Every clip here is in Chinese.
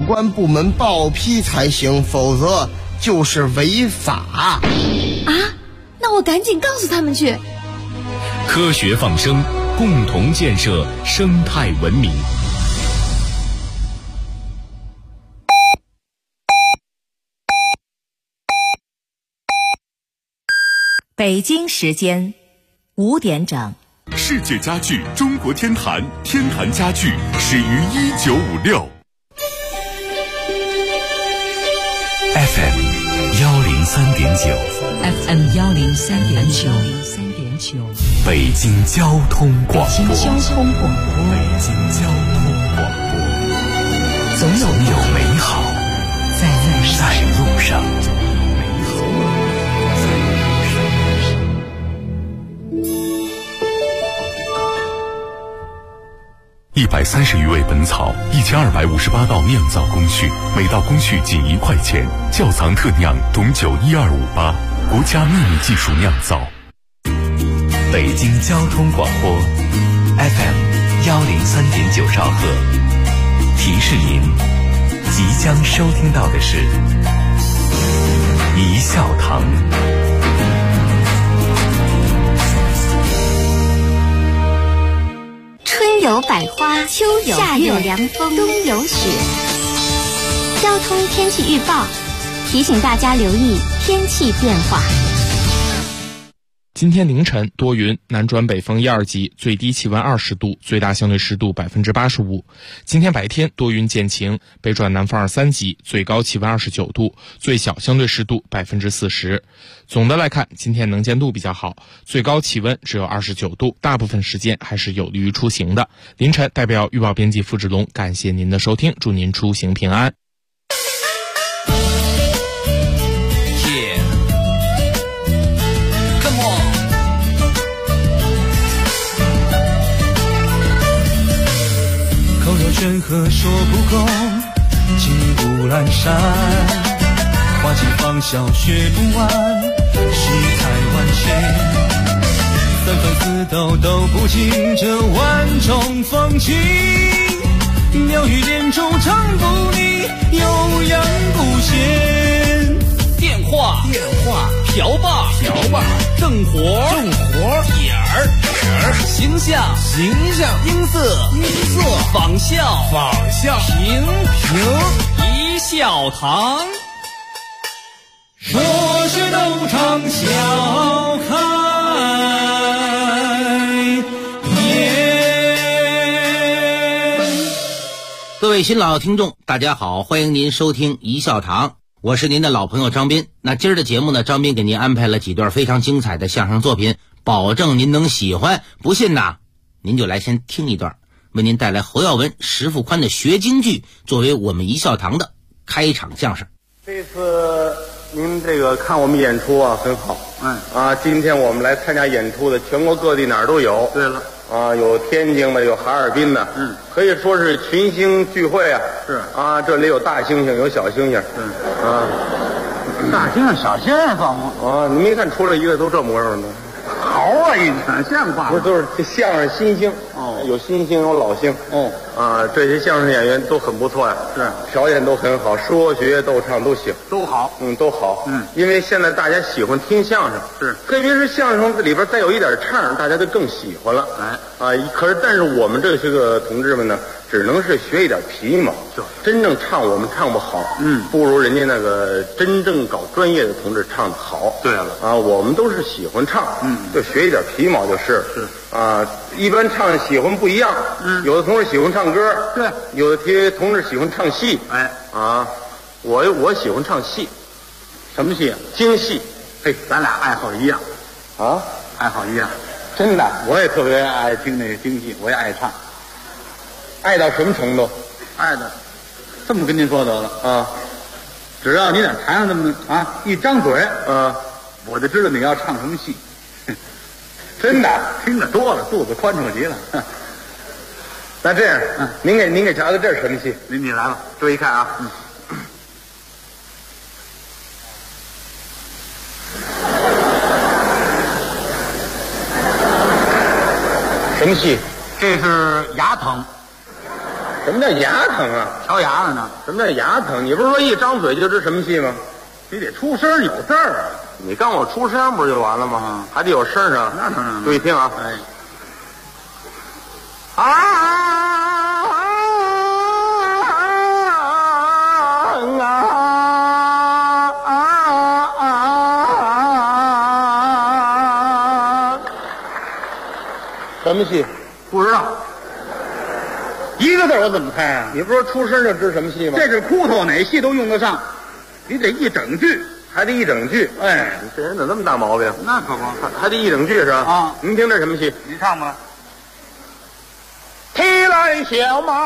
关部门报批才行，否则就是违法。 啊，那我赶紧告诉他们去。 科学放生，共同建设生态文明。 北京时间5点整。 世界家具中国天坛，天坛家具始于1956。FM 103.9，FM 103.9， 北京交通广播， 北京交通广播，总有美好在路上。130余味本草，1258道酿造工序，每道工序仅1块钱。窖藏特酿董酒12588，国家秘密技术酿造。 北京交通广播 FM 103.9兆赫，提示您即将收听到的是一笑堂。 春有百花，秋有夏有凉风，冬有雪。交通天气预报提醒大家留意天气变化。 今天凌晨多云，南转北风1、2级，最低气温20度，最大相对湿度85%。今天白天多云见晴，北转南风2、3级，最高气温29度，最小相对湿度40%。总的来看，今天能见度比较好，最高气温只有29度，大部分时间还是有利于出行的。凌晨代表预报编辑付志龙，感谢您的收听，祝您出行平安。 口若悬河说不够，骑虎阑珊，花季芳笑学不完，世态万千，三番四斗都不尽这万种风情，妙语连珠唱不腻，悠扬不闲。电话瓢把正活眼儿形象音色仿效平一笑堂，说学逗唱笑开颜。 各位新老听众大家好，欢迎您收听一笑堂，我是您的老朋友张斌。那今儿的节目呢，张斌给您安排了几段非常精彩的相声作品，保证您能喜欢。不信呐，您就来先听一段，为您带来侯耀文、石富宽的学京剧，作为我们一笑堂的开场相声。 这次您这个看我们演出啊，很好。今天我们来参加演出的，全国各地哪儿都有。对了。有天津的，有哈尔滨的，可以说是群星聚会啊。是啊，这里有大猩猩，有小猩猩。 大猩猩、小猩猩放吗？ 你没看出来一个都这模样呢？ 好啊，一看像话。 不是，都是这相声新星有新星有老星这些相声演员都很不错呀。是，条件都很好，说学逗唱都行， 都好， 都好。因为现在大家喜欢听相声，是，特别是相声里边再有一点唱，大家就更喜欢了。但是我们这些个同志们呢，只能是学一点皮毛，真正唱我们唱不好，不如人家那个真正搞专业的同志唱得好。对了我们都是喜欢唱，就学一点皮毛就是。一般唱喜欢不一样，有的同志喜欢唱歌，对，有的同志喜欢唱戏，我喜欢唱戏。什么戏？京戏。 嘿，咱俩爱好一样爱好一样， 真的， 我也特别爱听那个京戏，我也爱唱。 爱到什么程度？ 爱的，这么跟您说得了只要你在台上这么一张嘴我就知道你要唱什么戏。 真的， 听得多了，肚子宽敞极了。 那这样，您给瞧瞧这是什么戏？ 你来吧， 注意看啊。什么戏？ 这是牙疼。 什么叫牙疼啊？ 瞧牙了呢？ 什么叫牙疼？你不是说一张嘴就知什么戏吗？ 你得出声有字儿啊！ 你告我出声不就完了吗？还得有声啊！ 那当然了。 注意听啊！ 哎， 什么戏？ 不知道。一个字我怎么猜啊？ 你不说出声就知什么戏吗？ 这是窟头，哪戏都用得上，你得一整句， 还得一整句。 哎， 你这人怎么那么大毛病？ 那可不， 还得一整句是吧？ 啊， 您听这什么戏？ 你唱吧。 提篮小麦，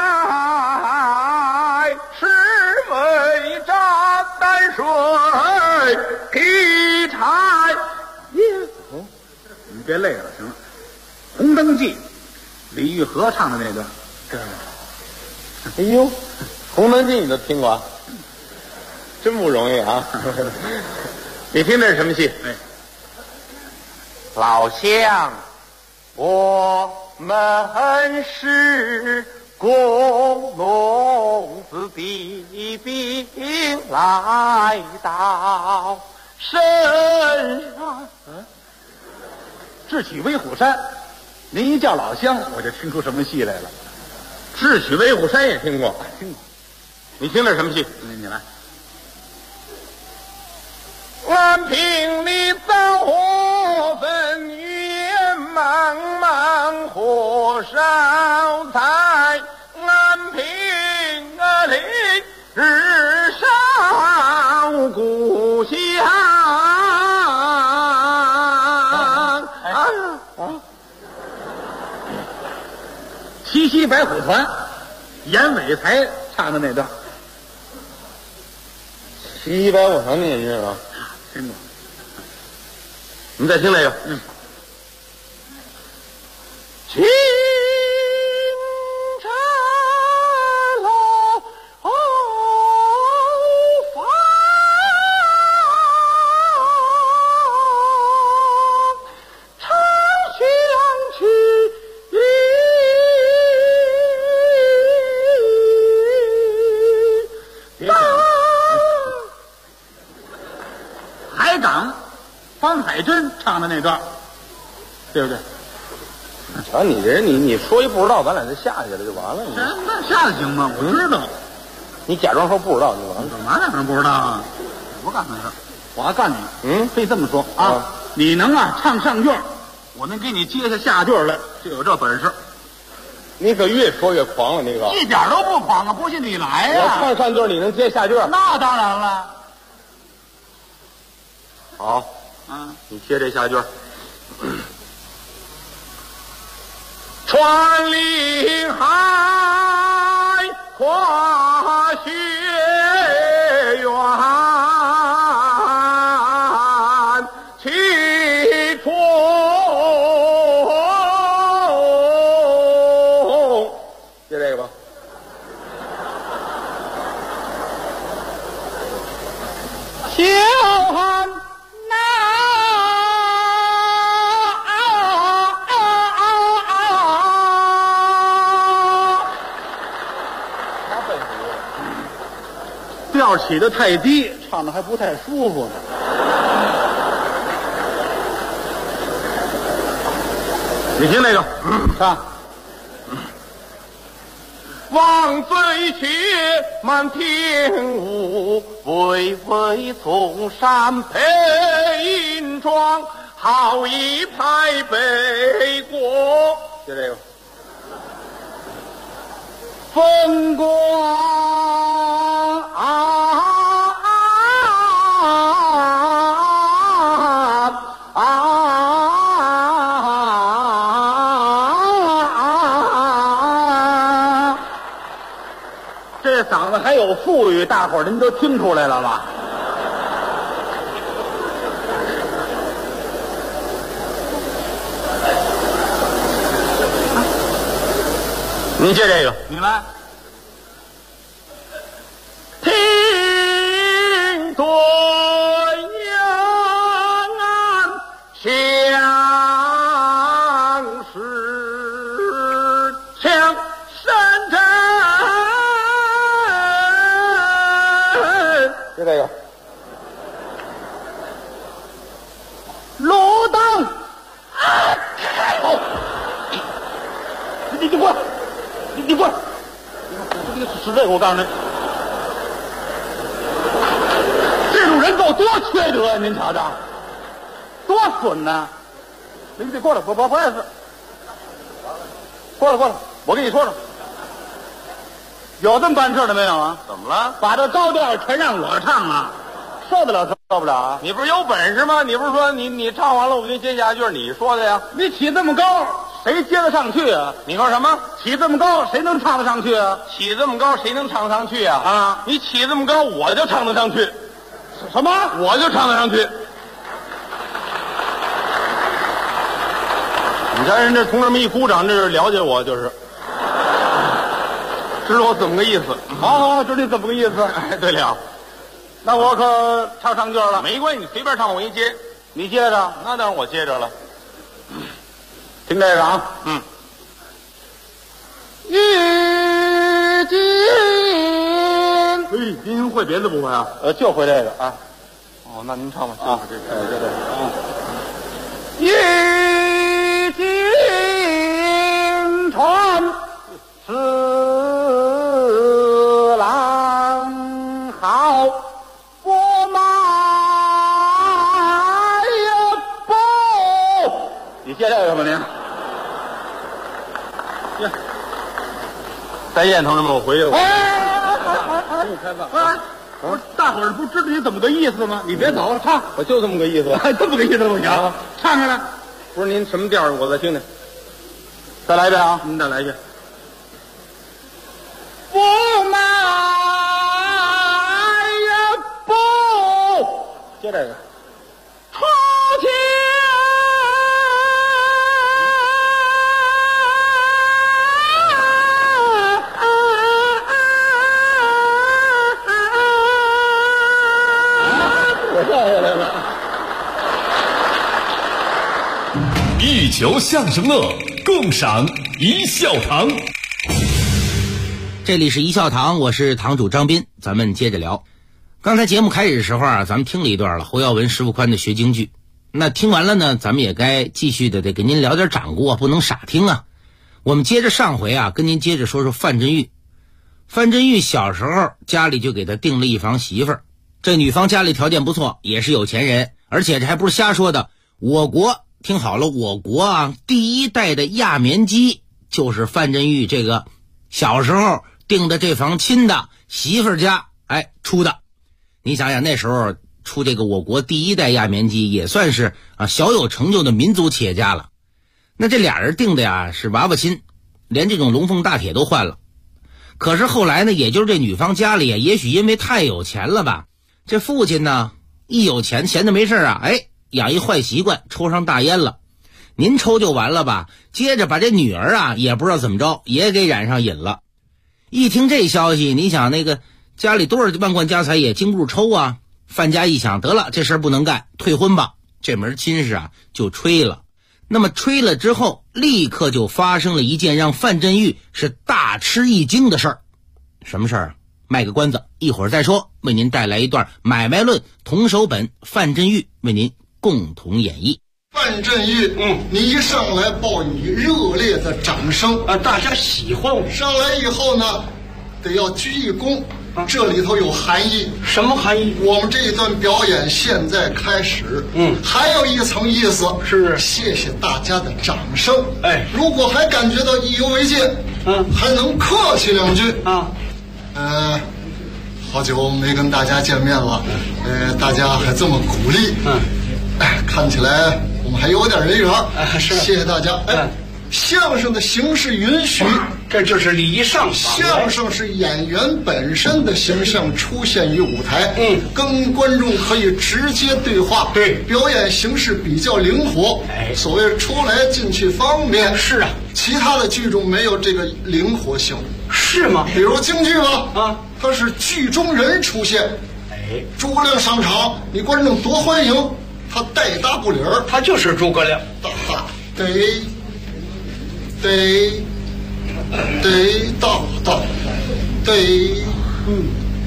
是为炸淡水劈柴。 你别累了，行了。《红灯记》，李玉和唱的那段。 哎呦，《红灯记》你都听过，真不容易啊！你听这是什么戏？ 哎， 老乡，我们是工农子弟兵来到深山。 智取威虎山，您一叫老乡，我就听出什么戏来了。 智取威虎山也听过， 听过。 你听这什么戏？ 你来。 安平里灶火焚，烟茫茫火烧柴。安平里日烧故乡。 七夕白虎团，严伟才唱的那段。 七白虎团你知道吗？ 听过。 我们再听这个。清晨老房，常想起海港方海珍唱的那段，对不对？ 瞧你这人，你说一不知道，咱俩就下去了就完了。 那下得行吗？我知道。 你假装说不知道就完了。 干嘛假装不知道啊？不干那事儿。我要干你，非这么说啊！你能唱上句，我能给你接下下句来，就有这本事。 你可越说越狂了，那个一点都不狂啊！不信你来呀！ 我唱上句，你能接下句？ 那当然了。 好，你接这下句。穿林海，跨雪原，气冲。接这个吧。小汉调起的太低，唱的还不太舒服呢。 你听那个， 唱。 望醉雪满天雾，巍巍从山配银装，好一派北国。就这个，风光这嗓子还有富裕，大伙儿您都听出来了吧？ 您接这个， 你来。 听对阳安相识，枪山寨就这个。路灯，你过来，你过来，你是这个，我告诉你，这种人够多缺德呀！您瞧瞧，多损呐！你得过来，不碍事。过来，我跟你说说，有这么办事的没有啊？ 怎么了？ 把这高调全让我唱啊，受得了受不了啊？ 你不是有本事吗？你不是说你唱完了我给你接下句你说的呀？ 你起这么高，谁接得上去啊？ 你说什么？ 起这么高，谁能唱得上去啊？ 起这么高，谁能唱得上去啊？ 啊！ 你起这么高，我就唱得上去。 什么？ 我就唱得上去。你看人这同志们一鼓掌，这是了解我，就是知道我怎么个意思。 好，知道你怎么个意思。 哎，对了， 那我可唱上句了。 没关系，你随便唱，我一接。 你接着。 那当然我接着了。 听这个啊。 遇见。嘿，您会别的不会啊？ 就会这个啊。 哦，那您唱吧。 啊， 这个。 就这个啊。 遇见船四郎好，我买呀不。你接这个吧您？ 呀，再见，同志们，我回去了。 给你开饭啊！不是，大伙儿不知道你怎么个意思吗？你别走，唱。 我就这么个意思。 这么个意思不行，唱下来。 不是您什么调？我再听听。 再来一遍啊！ 您再来一遍。 不买呀不。接这个。出去。我跳下来了。 一球相声乐，共赏一笑堂。 这里是一笑堂，我是堂主张斌，咱们接着聊。刚才节目开始的时候啊，咱们听了一段了侯耀文、石富宽的学京剧。那听完了呢，咱们也该继续的得跟您聊点掌故啊，不能傻听啊。我们接着上回啊，跟您接着说说范振钰。范振钰小时候家里就给他定了一房媳妇儿，这女方家里条件不错，也是有钱人，而且这还不是瞎说的。我国听好了，我国啊第一代的压棉机就是范振钰这个小时候订的这房亲的媳妇儿家出的。你想想那时候出这个我国第一代压棉机，也算是小有成就的民族企业家了。那这俩人订的呀是娃娃亲，连这种龙凤大铁都换了。可是后来呢，也就是这女方家里也许因为太有钱了吧，这父亲呢一有钱闲的没事啊，养一坏习惯，抽上大烟了。您抽就完了吧，接着把这女儿啊也不知道怎么着也给染上瘾了。一听这消息，你想那个家里多少万贯家财也经不住抽啊。范家一想，得了，这事儿不能干，退婚吧。这门亲事啊就吹了。那么吹了之后，立刻就发生了一件让范振钰是大吃一惊的事儿。什么事儿啊？卖个关子，一会儿再说。为您带来一段买卖论同手本，范振钰为您共同演绎。 范振钰，你一上来报以热烈的掌声啊，大家喜欢我。 上来以后呢，得要鞠一躬，这里头有含义。 什么含义？ 我们这一段表演现在开始。还有一层意思是谢谢大家的掌声。如果还感觉到意犹未尽，还能客气两句啊。 好久没跟大家见面了，大家还这么鼓励，看起来我们还有点人缘。 是， 谢谢大家。相声的形式允许， 这就是礼尚往来。 相声是演员本身的形象出现于舞台，跟观众可以直接对话。 对， 表演形式比较灵活，所谓出来进去方便。 是啊， 其他的剧种没有这个灵活性。 是吗？ 比如京剧吧，它是剧中人出现，诸葛亮上场，你观众多欢迎，他带大不理儿， 他就是诸葛亮， 得大，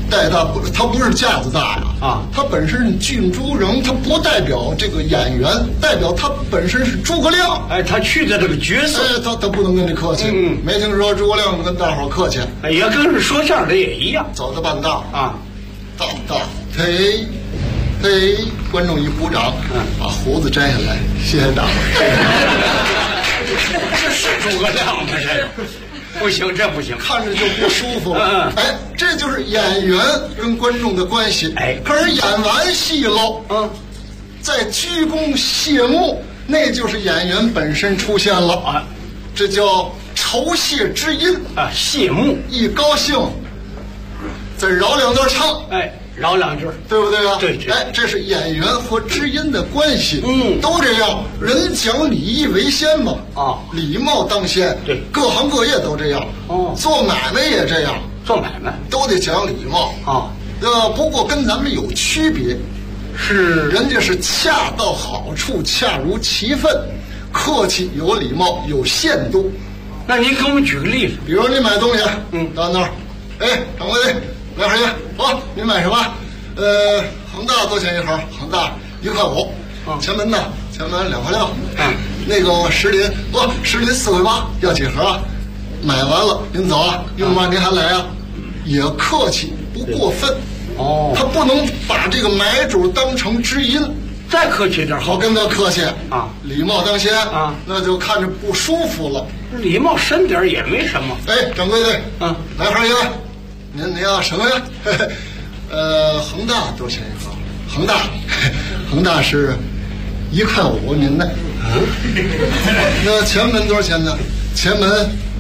它不是架子大呀啊，它本身是郡诸人，它不代表这个演员，代表他本身是诸葛亮。 哎，他去的这个角色， 哎，他不能跟你客气。没听说诸葛亮跟大伙儿客气。 哎，也跟是说相声的也一样， 走的半道啊， 到，嘿，观众一鼓掌，把胡子摘下来，谢谢大伙儿。 这是诸葛亮吗？这不行，这不行， 看着就不舒服了。哎，这就是演员跟观众的关系。哎，可是演完戏喽，在鞠躬谢幕，那就是演员本身出现了啊，这叫酬谢之音啊，谢幕。 一高兴，再饶两段唱， 哎，饶两句， 对不对啊？ 对， 哎，这是演员和知音的关系。都这样，人讲礼义为先嘛。啊，礼貌当先。对，各行各业都这样。哦，做买卖也这样， 做买卖都得讲礼貌。啊，不过跟咱们有区别， 是人家是恰到好处，恰如其分，客气有礼貌有限度。 那您给我们举个例子， 比如你买东西，到那儿，哎，掌柜的。来盒烟，好，您买什么？恒大多少钱一盒？恒大1块5。前门呢？前门2块6。那个石林，石林4块8，要几盒啊？买完了您走啊，用完您还来啊？也客气，不过分。哦，他不能把这个买主当成知音， 再客气点好， 跟他客气啊，礼貌当先啊，那就看着不舒服了。 礼貌深点也没什么。 哎，掌柜的，来盒烟。您要什么呀？恒大多少钱一盒？恒大是1块5，您呢？那前门多少钱呢？前门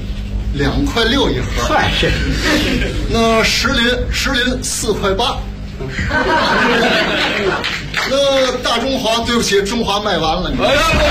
2块6一盒。 嗨， 那石林4块8。那大中华，对不起，中华卖完了。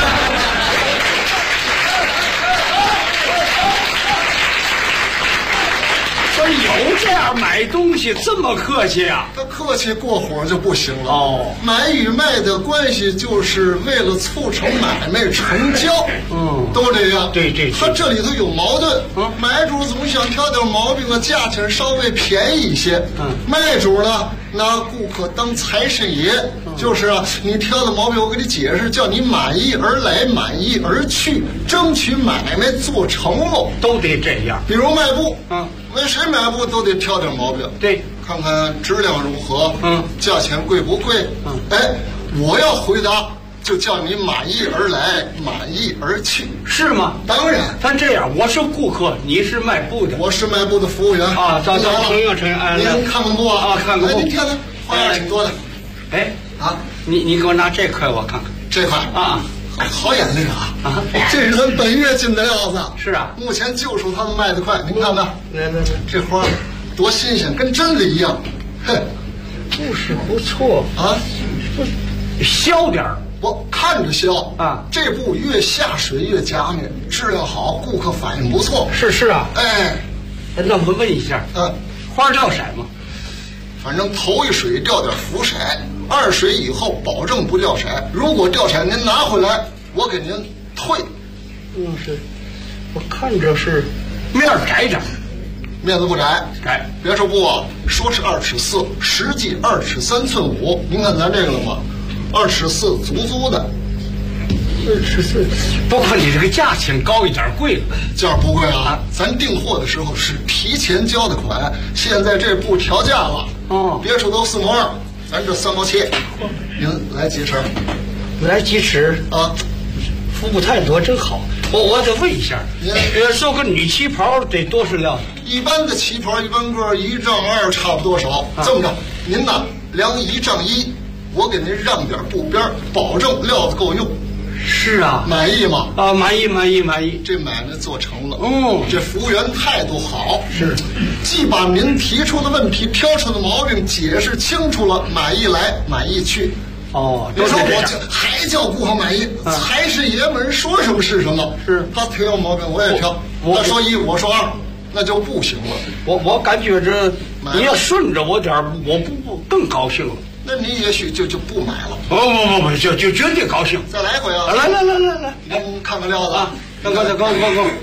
有这样买东西这么客气啊？ 他客气过火就不行了。哦，买与卖的关系就是为了促成买卖成交。都这样。对，他这里头有矛盾。买主总想挑点毛病啊，价钱稍微便宜一些。卖主呢，拿顾客当财神爷，就是啊，你挑的毛病我给你解释，叫你满意而来，满意而去，争取买卖做成喽。 都得这样。 比如卖布，为谁买布都得挑点毛病。 对， 看看质量如何，价钱贵不贵。哎，我要回答就叫你满意而来，满意而去， 是吗？ 当然。 咱这样，我是顾客，你是卖布的， 我是卖布的服务员啊。咱承认。 您看看布啊？ 看看布。 您看看，花样挺多的。 哎啊，你给我拿这块我看看。 这块啊。 好眼力啊！这是咱本月进的料子。 是啊， 目前就属他们卖的快。您看看，这花多新鲜，跟真的一样。嘿， 不是不错啊， 削点儿， 我看着削啊。 这布越下水越加面，质量好，顾客反应不错。 是啊， 哎， 那我问一下，花掉色吗？ 反正头一水掉点浮色，2水以后保证不掉色。如果掉色，您拿回来，我给您退。 是，我看着是面窄点， 面子不窄， 窄。 别说布啊，说是2尺4，实际2尺3寸5。您看咱这个了吗？2尺4，足的。 2尺4，不过你这个价钱高一点，贵了。 价不贵啊，咱订货的时候是提前交的款，现在这布调价了。别处都4毛2，咱这3毛7。您来几尺？ 来几尺啊？服务态度真好。我得问一下，做个女旗袍得多少料子？ 一般的旗袍一般个1丈2差不多少。这么着，您呢量1丈1，我给您让点布边，保证料子够用。 是啊， 满意吗？ 啊，满意。 这买卖做成了。这服务员态度好， 是， 既把您提出的问题、挑出的毛病解释清楚了，满意来，满意去。 别说我还叫顾客满意，财神爷们说什么是什么。 是， 他挑毛病我也挑，他说1我说2，那就不行了。 我感觉这你要顺着我点，我不更高兴了。 那你也许就不买了。 不，就绝对高兴。 再来一回啊！ 来， 您看看料子啊！给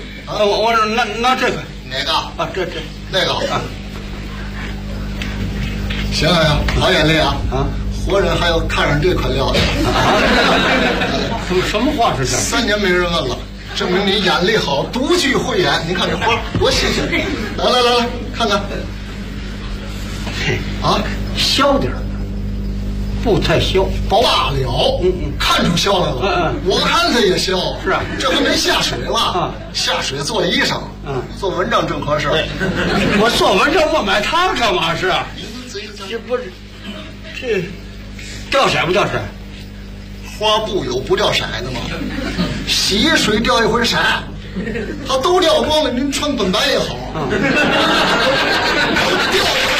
我拿这个。 哪个啊？这那个啊。 行啊，好眼力啊！啊，活人还要看上这块料的。 什么话是这 ？3年没人问了，证明你眼力好，独具慧眼。你看这花多新鲜！来，看看。啊， 削点儿，不太削， 罢了。看出削来了。我看他也削。 是啊， 这还没下水了。下水做衣裳。做文章正合适。 我做文章我买它干嘛是？这不是这掉色不掉色？ 花布有不掉色的吗？洗水掉一回色，它都掉光了，您穿本白也好。掉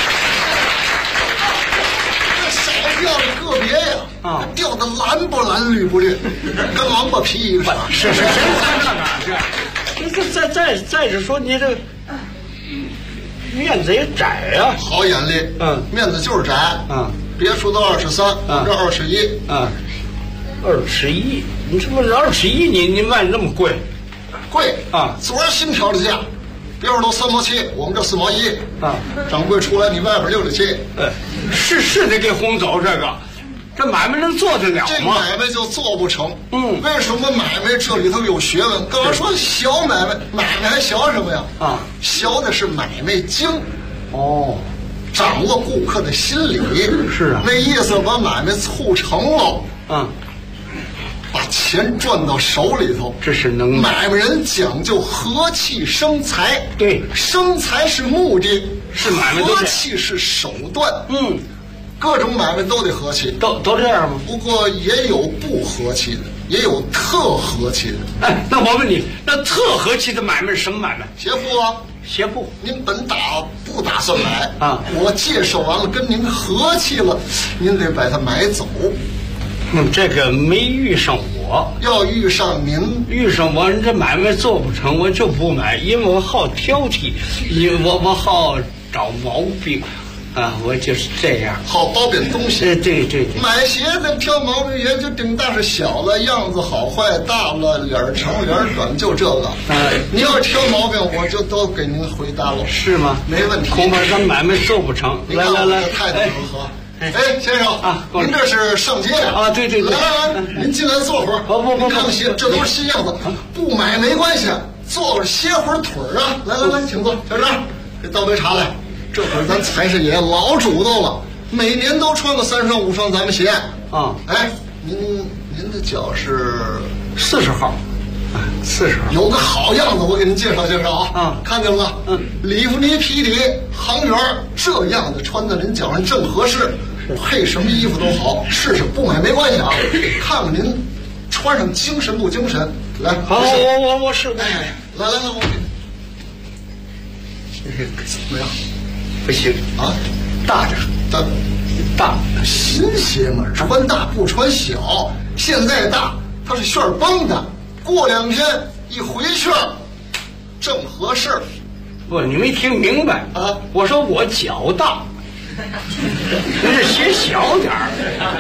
这色掉的个别呀，掉的蓝不蓝绿不绿，跟王八皮一个色。 是谁看看再者说你这面子也窄呀。 好眼力。面子就是窄。别处都23，我这21。 21，你这不21，你卖那么贵？ 贵啊！昨儿新调的价，别处都3毛7，我们这4毛1。掌柜出来，你外边6.7。 是得给轰走这个，这买卖能做得了吗？ 这买卖就做不成。为什么买卖这里头有学问？刚才说小买卖，买卖还学什么呀？学的是买卖经。掌握顾客的心理。 是啊， 那意思把买卖促成了。把钱赚到手里头， 这是能。 买卖人讲究和气生财。 对， 生财是目的， 是买卖和气是手段。各种买卖都得和气， 都这样吗？ 不过也有不和气的，也有特和气的。 那我问你，那特和气的买卖是什么买卖？ 鞋铺啊。 鞋铺， 您不打算买我介绍完了，跟您和气了，您得把它买走。 这个没遇上我， 要遇上您， 遇上我，这买卖做不成，我就不买，因为我好挑剔，因为我好找毛病。我就是这样， 好包贬东西。 对。 买鞋子挑毛病也就顶大是小了，样子好坏大了，脸长脸短，就这个。你要挑毛病，我就都给您回答了。 是吗？ 没问题。 恐怕咱买卖做不成。来， 态度如何？先生您这是上街呀？ 对。 来，您进来坐会儿。不，看看鞋，这都是新样子，不买没关系，坐会儿歇会儿腿啊。来，请坐，小张，给倒杯茶来。这会儿咱财神爷老主动了，每年都穿个3双5双咱们鞋。您的脚是 40号，40号。 有个好样子，我给您介绍介绍啊。看见了吗？里弗尼皮底航员，这样的穿在您脚上正合适，配什么衣服都好。试试不买没关系啊，看看您穿上精神不精神。来， 好，我试。 来，我给。怎么样？ 不行啊， 大点，大， 新鞋嘛，穿大不穿小。现在大，它是旋绷的，过2天一回旋，正合适。 不，你没听明白啊？我说我脚大，您这鞋小点儿。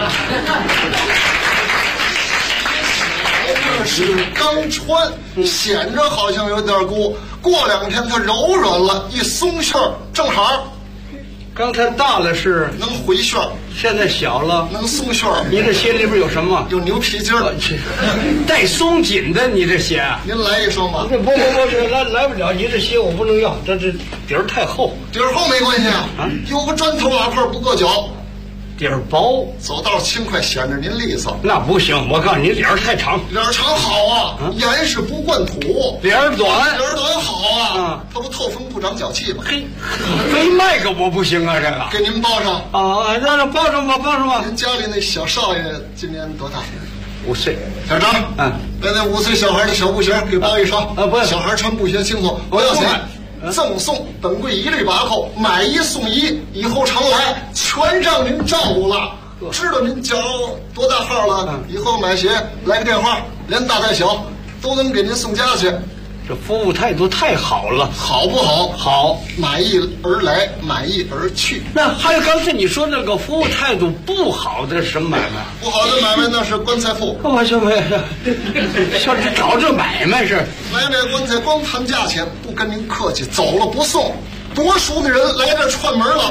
这是刚穿，显着好像有点鼓，过2天它柔软了，一松旋正好。 刚才大了是能回旋， 现在小了能松旋。 你这鞋里边有什么？ 有牛皮筋儿， 带松紧的。你这鞋， 您来一双吧。 不，来不了。你这鞋我不能要，这底儿太厚。 底儿厚没关系啊，有个砖头瓦块不硌脚。 底儿薄，走道轻快，显着您利索。 那不行，我告诉你，脸儿太长。 脸儿长好啊，严实不灌土。 脸儿短好啊，它不透风不长脚气吗？ 嘿，非卖给我不行啊！这个给您包上啊，让包上吧。 您家里那小少爷今年多大 ？5岁。 小张，把那5岁小孩的小布鞋给包一双。 不要， 小孩穿布鞋轻松，不要钱。赠送本柜一律把扣，买1送1，以后常来，全让您照顾了。知道您脚多大号了，以后买鞋来个电话，连大带小都能给您送家去。 这服务态度太好了， 好不好？ 好， 满意而来，满意而去。 那还有刚才你说那个服务态度不好的什么买卖？ 不好的买卖那是棺材铺。 我就没像这找这买卖是买棺材，光谈价钱，不跟您客气，走了不送。多熟的人来这串门了，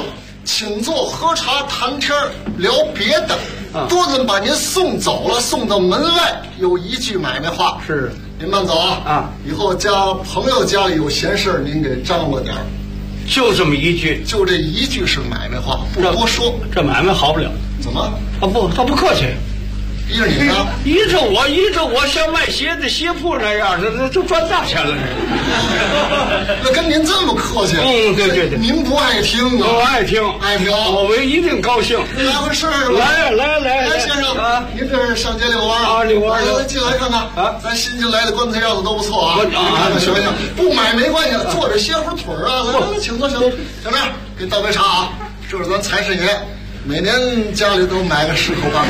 请坐喝茶谈天聊别的。多人把您送走了，送到门外，有一句买卖话是： 您慢走啊！以后朋友家里有闲事您给张罗点。 就这么一句， 就这一句是买卖话，不多说。 这买卖好不了。 怎么？ 他不客气。 依着你呢？ 依着我像卖鞋的鞋铺那样，这赚大钱了。 那跟您这么客气？ 对。 您不爱听啊？ 我爱听，我一定高兴。 来回事儿来， 先生啊，您这是上街遛弯啊？ 遛弯。 进来看看啊，咱新进来的棺材样子都不错啊。看看学学，不买没关系，坐着歇会儿腿啊。来，请坐。小妹，给倒杯茶啊。这是咱财神爷，每年家里都买个10口8口。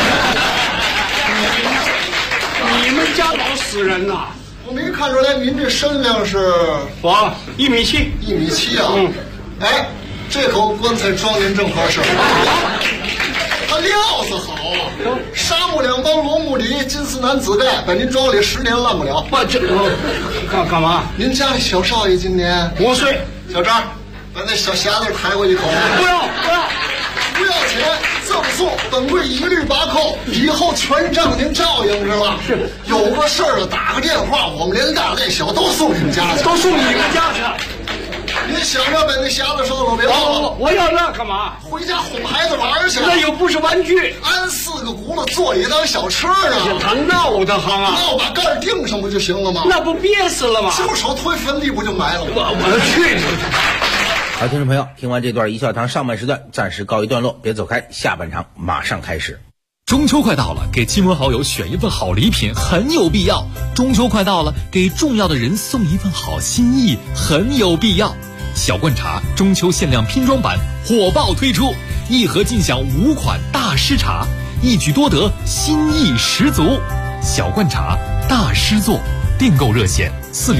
你们家老死人呐！ 我没看出来您这身量是我1.7米 ，1.7米啊。哎，这口棺材装您正合适。他料子好啊，沙木2帮罗木里金丝楠紫盖，把您装里10年烂不了。 这干嘛？ 您家里小少爷今年 5岁。 小张，把那小匣子抬过一口。不要钱，赠送，本柜一律8扣，以后全仗您照应着了。 是， 有个事儿了，打个电话，我们连大带小都送你们家去。 都送你们家去。 您想着把那匣子收了，别忘了。 我要那干嘛？ 回家哄孩子玩去。 那又不是玩具， 安4个轱辘，做里当小吃啊。 他闹得慌啊！ 那我把盖钉上不就行了吗？ 那不憋死了吗？ 就手推坟地不就埋了吗？ 我去你！ 好，听众朋友，听完这段一笑堂上半时段暂时告一段落，别走开，下半场马上开始。 中秋快到了，给亲朋好友选一份好礼品很有必要。中秋快到了，给重要的人送一份好心意很有必要。小罐茶中秋限量拼装版火爆推出，1盒尽享5款大师茶，一举多得，心意十足。小罐茶大师作，订购热线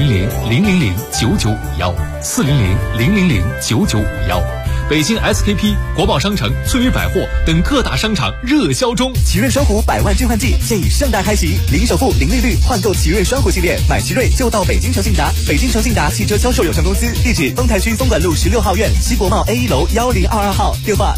400-000-9951，400-000-9951。北京 SKP、国贸商城、翠微百货等各大商场热销中。 奇瑞双虎100万置换季现已盛大开启，零首付、零利率换购奇瑞双虎系列，买奇瑞就到北京诚信达。北京诚信达汽车销售有限公司，地址丰台区东莞路16号院西国贸 A1 楼1022号，电话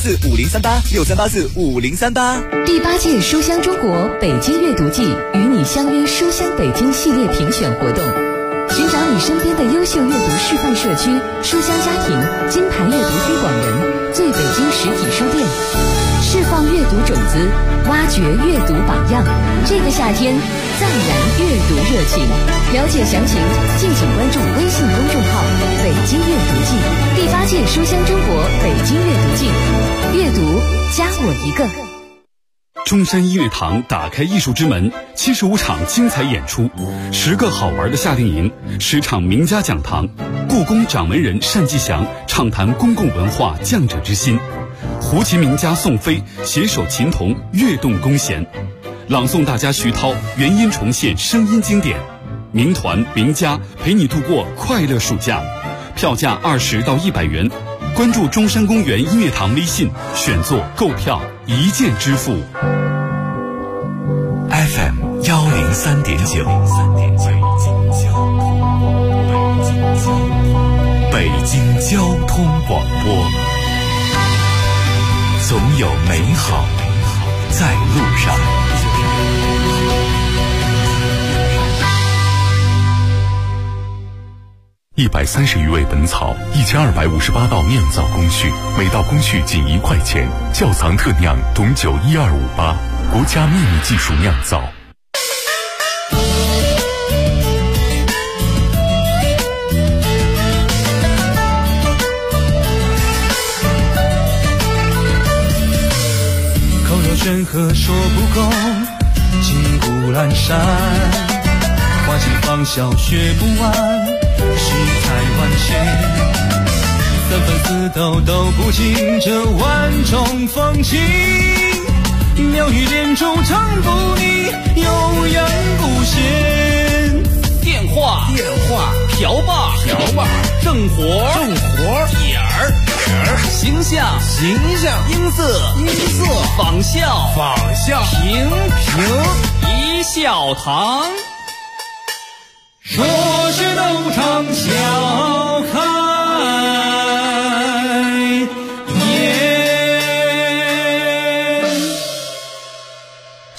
63845038，63845038。 第8届书香中国北京阅读季与你相约书香北京系列评选活动。寻找你身边的优秀阅读示范社区、书香家庭、金牌阅读推广人、最北京实体书店，释放阅读种子，挖掘阅读榜样。这个夏天，暂燃阅读热情。了解详情，敬请关注微信公众号“北京阅读季”。第8届书香中国北京阅读季，阅读加我一个。 中山音乐堂打开艺术之门，75场精彩演出，10个好玩的夏令营，10场名家讲堂，故宫掌门人单霁翔畅谈公共文化匠者之心，胡琴名家宋飞携手琴童跃动弓弦，朗诵大家徐涛原音重现声音经典，名团名家陪你度过快乐暑假，票价20到100元。关注中山公园音乐堂微信，选座购票一键支付。 FM 103.9，北京交通广播，总有美好在路上。 130余味本草，1258道酿造工序，每道工序仅1块钱。窖藏特酿董酒12588，国家秘密技术酿造。 口若悬河说不够，金谷阑珊，花季芳香学不完，世态万千，3分4斗都不尽这万种风情，妙语连珠唱不腻，悠扬不歇。电话瓢把正活点儿形象音色仿效平一笑堂。说是斗场笑开，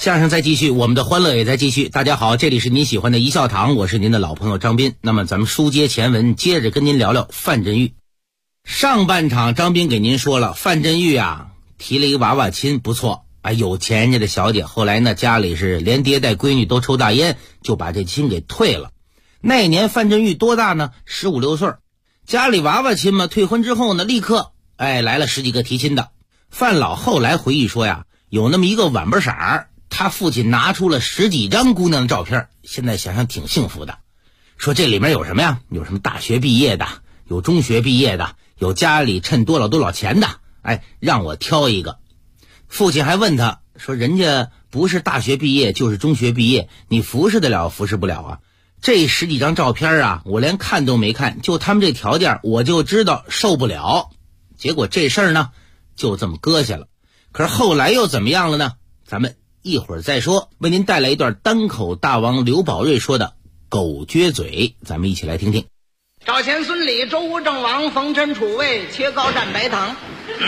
相声在继续，我们的欢乐也在继续。大家好，这里是您喜欢的一笑堂，我是您的老朋友张斌。那么咱们书接前文，接着跟您聊聊范振钰。上半场张斌给您说了，范振钰啊提了一个娃娃亲，不错啊，有钱人家的小姐。后来呢，家里是连爹带闺女都抽大烟，就把这亲给退了。那年范振钰多大呢？15、16岁。家里娃娃亲嘛，退婚之后呢，立刻来了10几个提亲的。范老后来回忆说呀，有那么一个晚不色儿，他父亲拿出了10几张姑娘的照片，现在想想挺幸福的。说这里面有什么呀？有什么大学毕业的，有中学毕业的，有家里趁多少钱的，让我挑一个。父亲还问他说，人家不是大学毕业就是中学毕业，你服侍得了服侍不了啊？这10几张照片啊，我连看都没看，就他们这条件我就知道受不了。结果这事儿呢就这么搁下了。可是后来又怎么样了呢？咱们一会儿再说。为您带来一段单口大王刘宝瑞说的狗撅嘴，咱们一起来听听。 赵钱孙李周吴郑王冯陈楚卫切糕蘸白糖。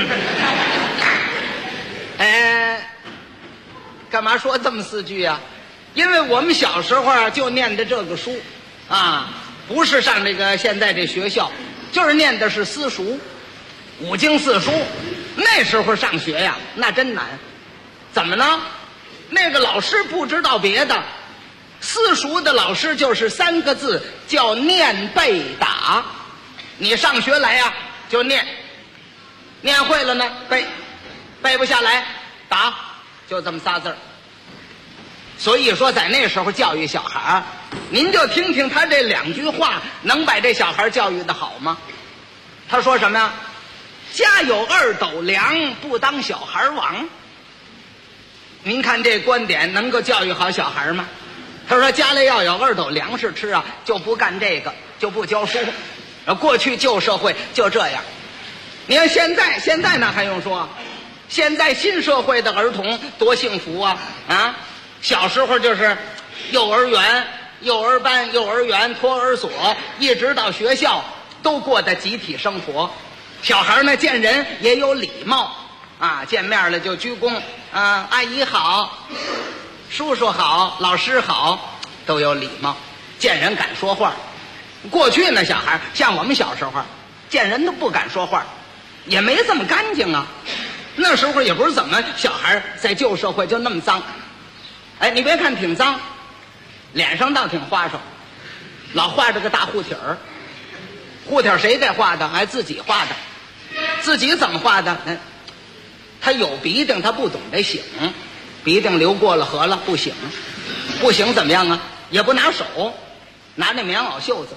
干嘛说这么4句啊？因为我们小时候啊就念的这个书啊，不是上这个现在这学校，就是念的是私塾，5经4书。那时候上学呀那真难。怎么呢？那个老师不知道别的，私塾的老师就是3个字，叫念背打。你上学来呀就念会了呢背不下来打，就这么仨字儿。所以说在那时候教育小孩，您就听听他这2句话能把这小孩教育的好吗？他说什么呀？家有2斗粮，不当小孩王。您看这观点能够教育好小孩吗？他说家里要有2斗粮食吃啊，就不干这个，就不教书。过去旧社会就这样。你看现在呢还用说？现在新社会的儿童多幸福啊！小时候就是幼儿园、幼儿班、幼儿园、托儿所，一直到学校，都过的集体生活。小孩呢见人也有礼貌啊，见面了就鞠躬啊，阿姨好，叔叔好，老师好，都有礼貌，见人敢说话。过去呢小孩像我们小时候见人都不敢说话，也没这么干净啊。那时候也不是怎么小孩在旧社会就那么脏。你别看挺脏，脸上倒挺花哨，老画着个大护体儿。护体儿谁给画的？自己画的。自己怎么画的？他有鼻涕，他不懂得擤，鼻涕流过了河了不擤，不擤怎么样啊？也不拿手，拿那棉袄袖子，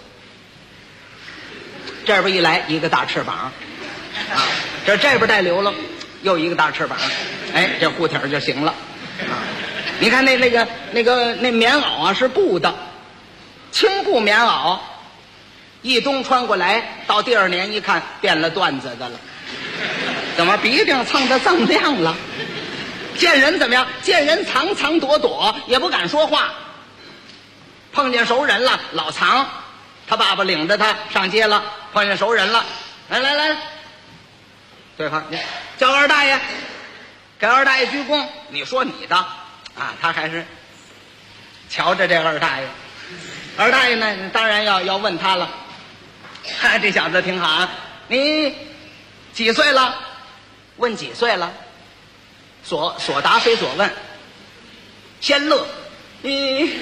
这边一来一个大翅膀啊，这边带流了又一个大翅膀，这护体儿就行了啊。你看那棉袄啊是布的，轻布棉袄，一冬穿过来，到第2年一看变了缎子的了。怎么鼻涕蹭得锃亮了？见人怎么样？见人藏躲，也不敢说话。碰见熟人了，老藏。他爸爸领着他上街了，碰见熟人了，来，对方叫二大爷，给二大爷鞠躬。你说你的啊，他还是瞧着这二大爷。二大爷呢，当然要问他了。这小子挺好啊，你几岁了？问几岁了？所答非所问，先乐。你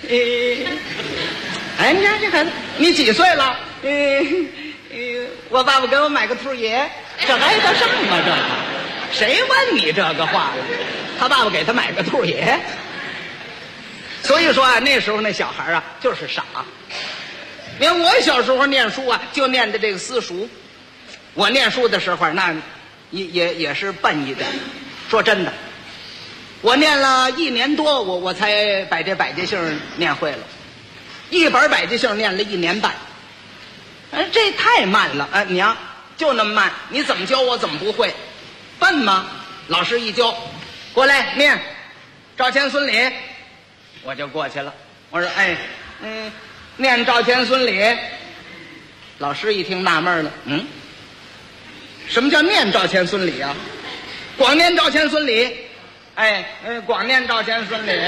看这孩子，你几岁了？我爸爸给我买个兔爷。这挨得上吗？这个谁问你这个话了？他爸爸给他买个兔爷。所以说啊，那时候那小孩啊就是傻。你看我小时候念书啊，就念的这个私塾。我念书的时候，那也是笨一点。说真的，我念了1年多，我才把这百家姓念会了。一本百家姓念了1年半。这太慢了啊！娘就那么慢，你怎么教我怎么不会？笨吗？老师一教，过来念赵钱孙李，我就过去了。我说念赵钱孙李。老师一听纳闷了，什么叫念赵钱孙李啊？光念赵钱孙李， 光念赵钱孙李，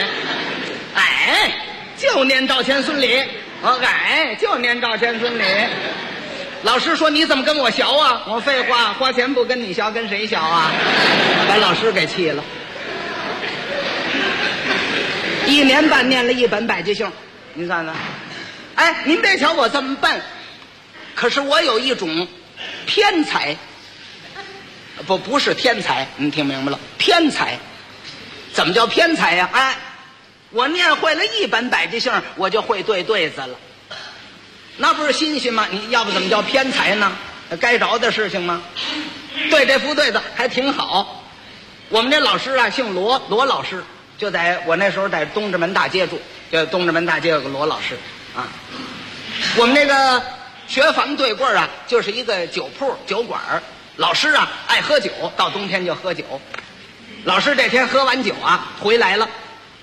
就念赵钱孙李，就念赵钱孙李。老师说你怎么跟我学啊？我废话，花钱不跟你学，跟谁学啊？把老师给气了。1年半念了一本百家姓，您看看。您别瞧我这么笨，可是我有一种偏才。不是天才，您听明白了？偏才。怎么叫偏才呀？我念会了一本百家姓，我就会对对子了。那不是新鲜吗？你要不怎么叫偏才呢？该着的事情吗？对这副对子还挺好。我们这老师啊，姓罗，罗老师，就在我那时候在东直门大街住，就东直门大街有个罗老师啊。我们那个学房对过啊，就是一个酒铺酒馆。老师啊爱喝酒，到冬天就喝酒。老师这天喝完酒啊回来了，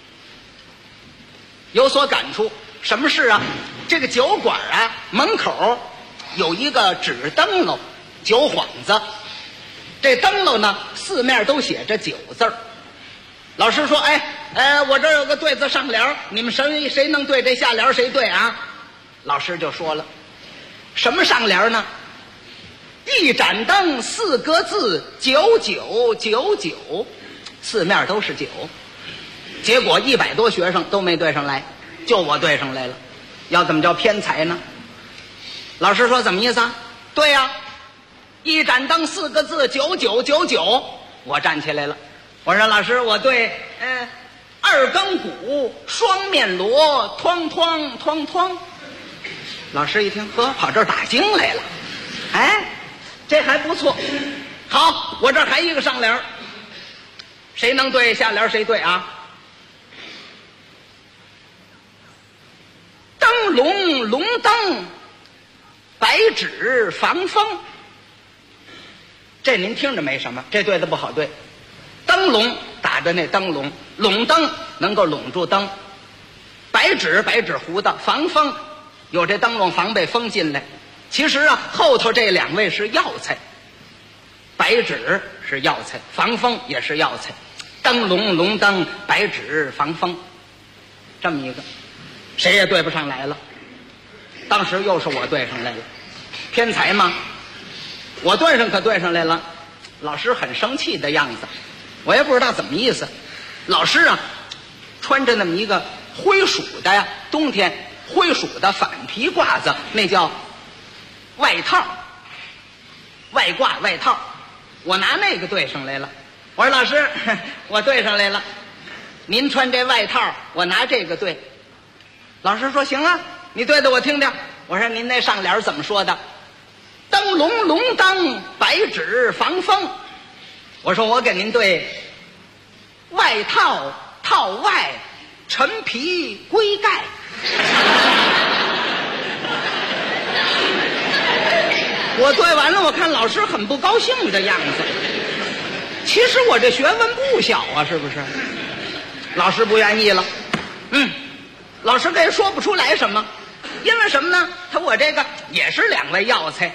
有所感触。什么事啊？这个酒馆啊门口有一个纸灯笼，酒幌子。这灯笼呢四面都写着酒字儿。老师说我这儿有个对子上联，你们谁能对这下联谁对啊？老师就说了，什么上联呢？一盏灯4个字9999，四面都是酒。结果100多学生都没对上来，就我对上来了。要怎么叫偏才呢？老师说怎么意思啊？对呀，一盏灯4个字9999。我站起来了，我说老师，我对2更鼓双面锣哐哐哐哐。老师一听，呵，跑这儿打经来了。这还不错。好，我这儿还一个上联，谁能对下联谁对啊？灯笼龙灯，白纸防风。这您听着没什么，这对的不好对。灯笼打着那灯笼，笼灯能够笼住灯，白纸糊的防风，有这灯笼防备风进来。其实啊，后头这2位是药材，白纸是药材，防风也是药材。灯笼龙灯，白纸防风，这么一个，谁也对不上来了。当时又是我对上来了，偏才吗？我对上可对上来了。老师很生气的样子，我也不知道怎么意思。老师啊，穿着那么一个灰鼠的呀，冬天灰鼠的反皮褂子，那叫外套，外褂外套。我拿那个对上来了。我说老师，我对上来了，您穿这外套，我拿这个对。老师说行啊，你对的我听听。我说您那上联怎么说的？灯笼龙灯，白纸防风。我说我给您对外套套外，陈皮龟盖。我对完了，我看老师很不高兴的样子。其实我这学问不小啊，是不是？老师不愿意了。老师给说不出来什么，因为什么呢？我这个也是2味药材。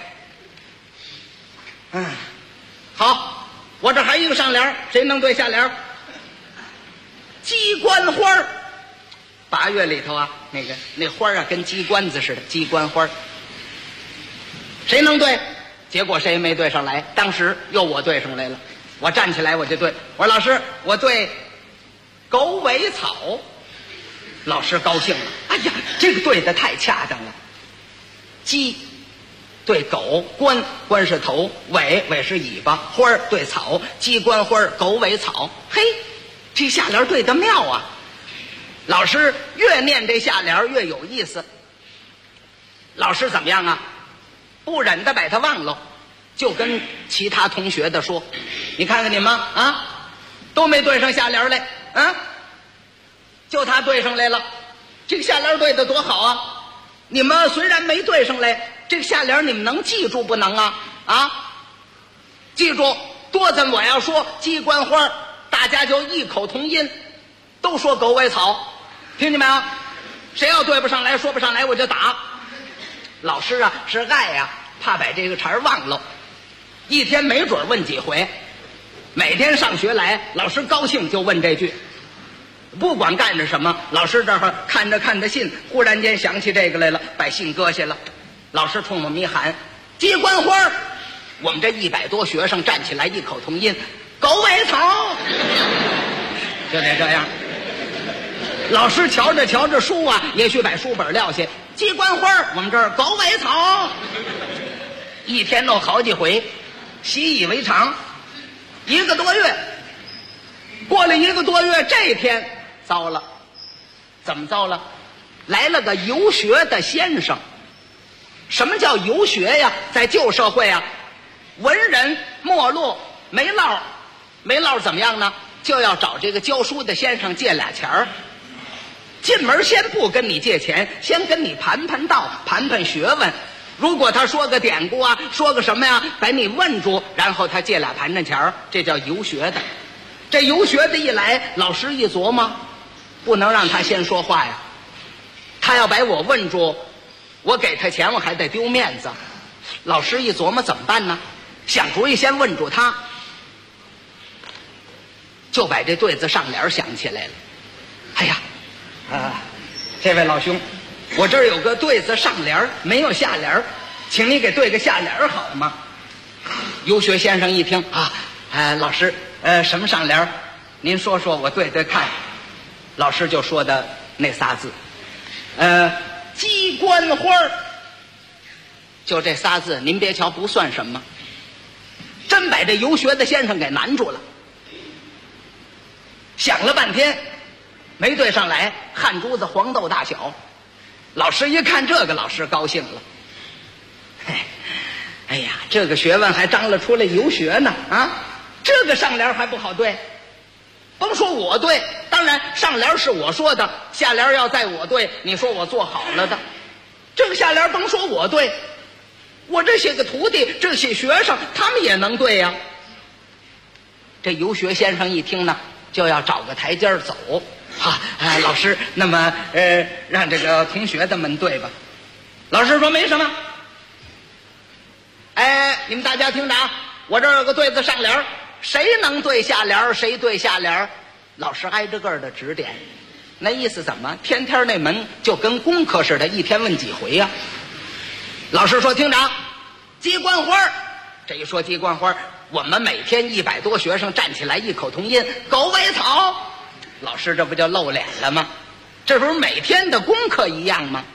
好，我这还一个上联，谁能对下联？鸡冠花。8月里头啊，那花啊跟鸡冠子似的，鸡冠花。谁能对？结果谁也没对上来。当时又我对上来了，我站起来我就对。我说老师，我对狗尾草。老师高兴了，哎呀，这个对的太恰当了。鸡对狗，冠是头，尾是尾巴，花对草，鸡冠花，狗尾草。嘿，这下联对得妙啊！老师越念这下联越有意思。老师怎么样啊？不忍的把他忘了，就跟其他同学的说：“你看看你们啊，都没对上下联来，就他对上来了。这个下联对的多好啊！你们虽然没对上来，这个下联你们能记住不能啊？记住，多咱我要说鸡冠花，大家就异口同音，都说狗尾草，听见没有？谁要对不上来，说不上来，我就打。”老师啊是爱呀，怕把这个茬忘了，一天没准问几回。 每天上学来，老师高兴就问这句，不管干着什么，老师这儿看着信，忽然间想起这个来了，把信搁下了。老师冲我们一喊：“鸡冠花！”我们这100多学生站起来，异口同音：“狗尾草！”就得这样。老师瞧着书啊，也许把书本撂下，鸡冠花，我们这儿狗尾草，一天弄好几回，习以为常。1个多月，过了1个多月，这天糟了，怎么糟了？来了个游学的先生。什么叫游学呀？在旧社会啊，文人没落，没落怎么样呢？就要找这个教书的先生借俩钱儿。进门先不跟你借钱，先跟你盘道，盘学问。如果他说个典故啊，说个什么呀，把你问住，然后他借俩盘钱儿，这叫游学的。这游学的一来，老师一琢磨，不能让他先说话呀。他要把我问住，我给他钱，我还得丢面子。老师一琢磨怎么办呢？想主意先问住他，就把这对子上联想起来了。哎呀，这位老兄，我这儿有个对子上联，没有下联，请你给对个下联好吗？游学先生一听老师，什么上联？您说说，我对看。老师就说的那仨字，鸡冠花，就这仨字，您别瞧不算什么，真把这游学的先生给难住了。想了半天没对上来，汗珠子黄豆大小。老师一看这个，老师高兴了。哎呀，这个学问还张了出来游学呢这个上联还不好对。甭说我对，当然上联是我说的，下联要在我对，你说我做好了的。这个下联甭说我对，我这些个徒弟，这些学生，他们也能对呀。这游学先生一听呢，就要找个台阶走。老师，那么让这个同学的们对吧？老师说没什么。你们大家听着啊，我这儿有个对子上联，谁能对下联，谁对下联。老师挨着个的指点，那意思怎么？天天那门就跟功课似的，一天问几回呀？老师说听着，鸡冠花。这一说鸡冠花，我们每天100多学生站起来，异口同音：狗尾草。老师这不就露脸了吗？这不是每天的功课一样吗？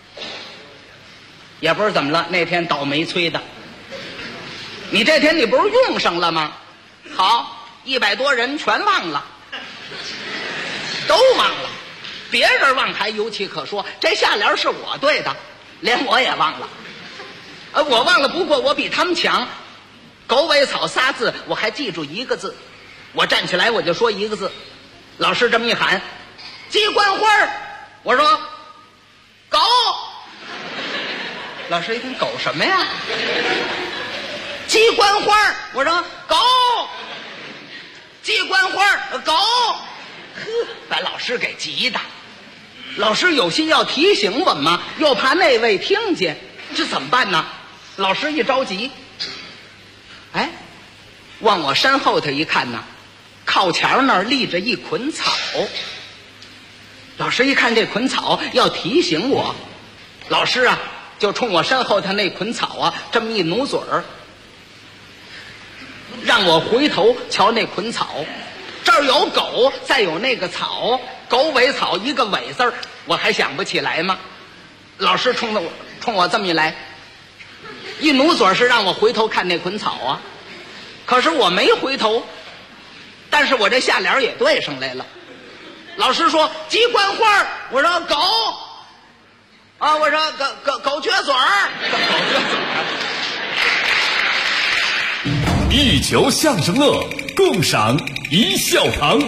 也不是怎么了，那天倒霉催的。你这天你不是用上了吗？好，100多人全忘了，都忘了。别人忘还有其可说，这下联是我对的，连我也忘了。我忘了，不过我比他们强。狗尾草仨字我还记住1个字，我站起来我就说1个字。老师这么一喊，鸡冠花，我说狗。老师一听，狗什么呀？鸡冠花，我说狗。鸡冠花，狗。把老师给急的。老师有心要提醒我们，又怕那位听见，这怎么办呢？老师一着急，往我身后头一看呢，靠墙那儿立着一捆草。老师一看这捆草，要提醒我，老师啊就冲我身后头那捆草这么一努嘴儿，让我回头瞧那捆草。这儿有狗，再有那个草，狗尾草一个尾字儿，我还想不起来吗？老师冲我这么一来，一努嘴是让我回头看那捆草可是我没回头，但是我这下联也对上来了。老师说鸡冠花，我说狗我说狗撅嘴儿， 一球相声乐，共赏一笑堂。